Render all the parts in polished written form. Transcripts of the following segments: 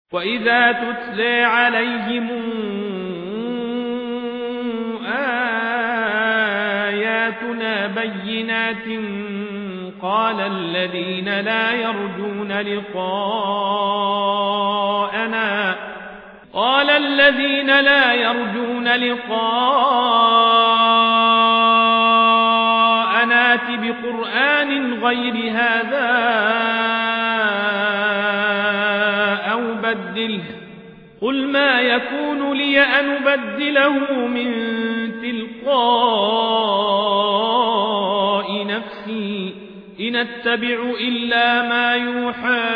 وإذا تتلى عليهم آياتنا بينات قال الذين لا يرجون لقاءنا ائت بقرآن غير هذا أو بدله قل ما يكون لي أن أبدله من تلقاء نفسي إن أتبع إلا ما يوحى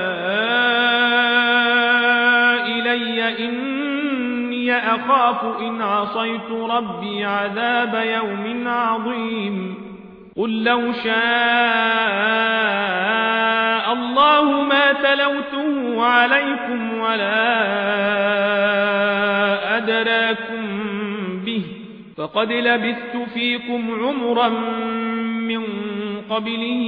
إلي إني أخاف إن عصيت ربي عذاب يوم عظيم قل لو شاء الله ما تلوته عليكم ولا أدراكم به فقد لبثت فيكم عمرا من قبله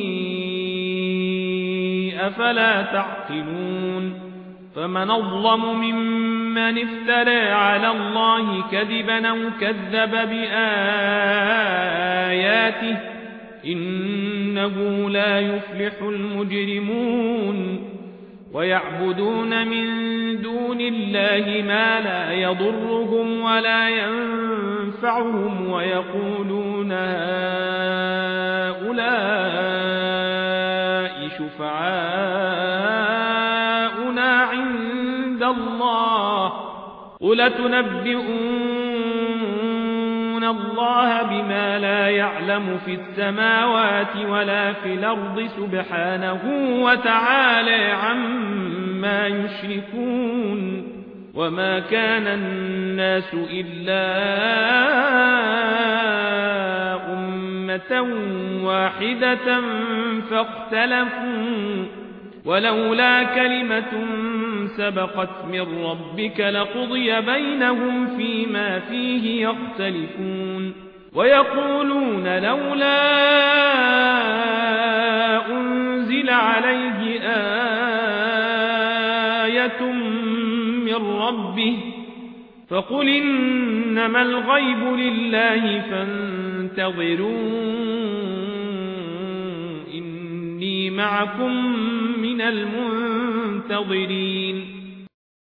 أفلا تعقلون فمن أظلم ممن افترى على الله كذبا أو كذب بآياته إنه لا يفلح المجرمون ويعبدون من دون الله ما لا يضرهم ولا ينفعهم ويقولون هؤلاء شفعاؤنا عند الله قل تنبئون الله بما لا يعلم في السماوات ولا في الأرض سبحانه وتعالى عما يشركون وما كان الناس إلا أمة واحدة فاختلفوا ولولا كلمة سبقت من ربك لقضي بينهم فيما فيه يختلفون ويقولون لولا أنزل عليه آية من ربه فقل إنما الغيب لله فانتظروا إني معكم من المنتظرين